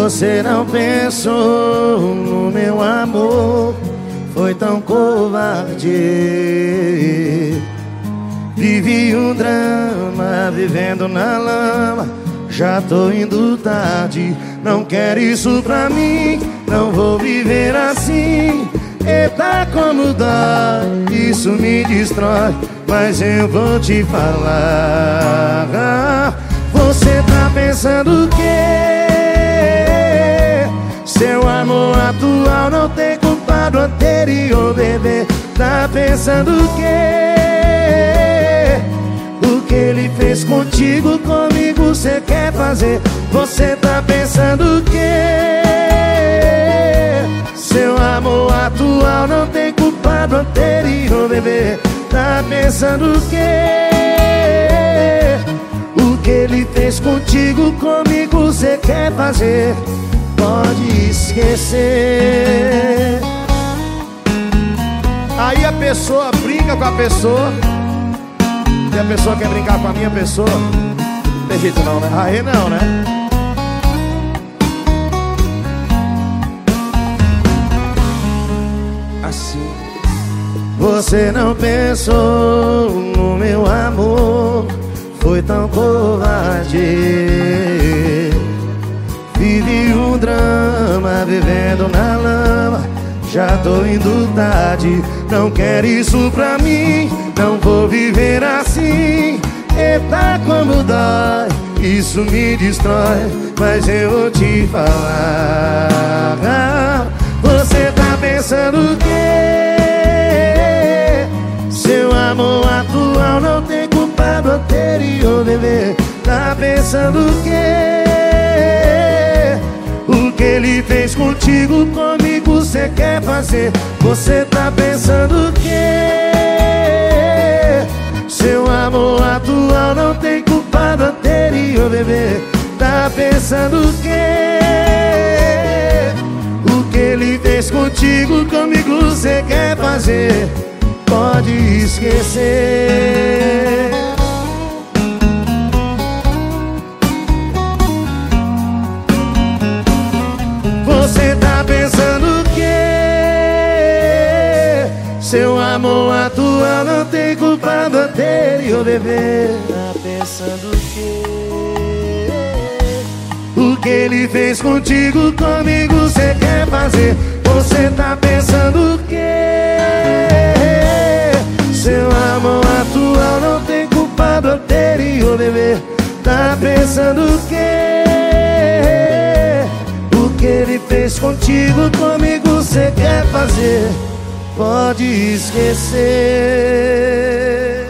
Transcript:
Você não pensou no meu amor, foi tão covarde. Vivi um drama, vivendo na lama. Já tô indo tarde, não quero isso pra mim. Não vou viver assim. Eita, como dói, isso me destrói. Mas eu vou te falar. Você tá pensando o quê? Seu amor atual não tem culpa do anterior, bebê. Tá pensando o quê? O que ele fez contigo, comigo cê quer fazer. Você tá pensando o quê? Seu amor atual não tem culpa do anterior, bebê. Tá pensando o quê? O que ele fez contigo, comigo cê quer fazer. Pode esquecer. Aí a pessoa brinca com a pessoa e a pessoa quer brincar com a minha pessoa. Não tem jeito não, né? Aí não, né? Assim. Você não pensou no meu amor, foi tão covarde. Vivi um drama, vivendo na lama. Já tô indo tarde, não quero isso pra mim. Não vou viver assim. Eita, como dói, isso me destrói. Mas eu vou te falar. Você tá pensando o quê? Seu amor atual não tem culpa do anterior, bebê. Tá pensando o quê? O que ele fez contigo, comigo cê quer fazer. Você tá pensando o quê? Seu amor atual não tem culpa do anterior, bebê. Tá pensando o quê? O que ele fez contigo, comigo cê quer fazer. Pode esquecer. Você tá pensando o quê? Seu amor atual não tem culpa do anterior, bebê. Tá pensando o quê? O que ele fez contigo, comigo cê quer fazer. Você tá pensando o quê? Seu amor atual não tem culpa do anterior, bebê. Tá pensando o quê? O que ele fez contigo, comigo cê quer fazer. Pode esquecer.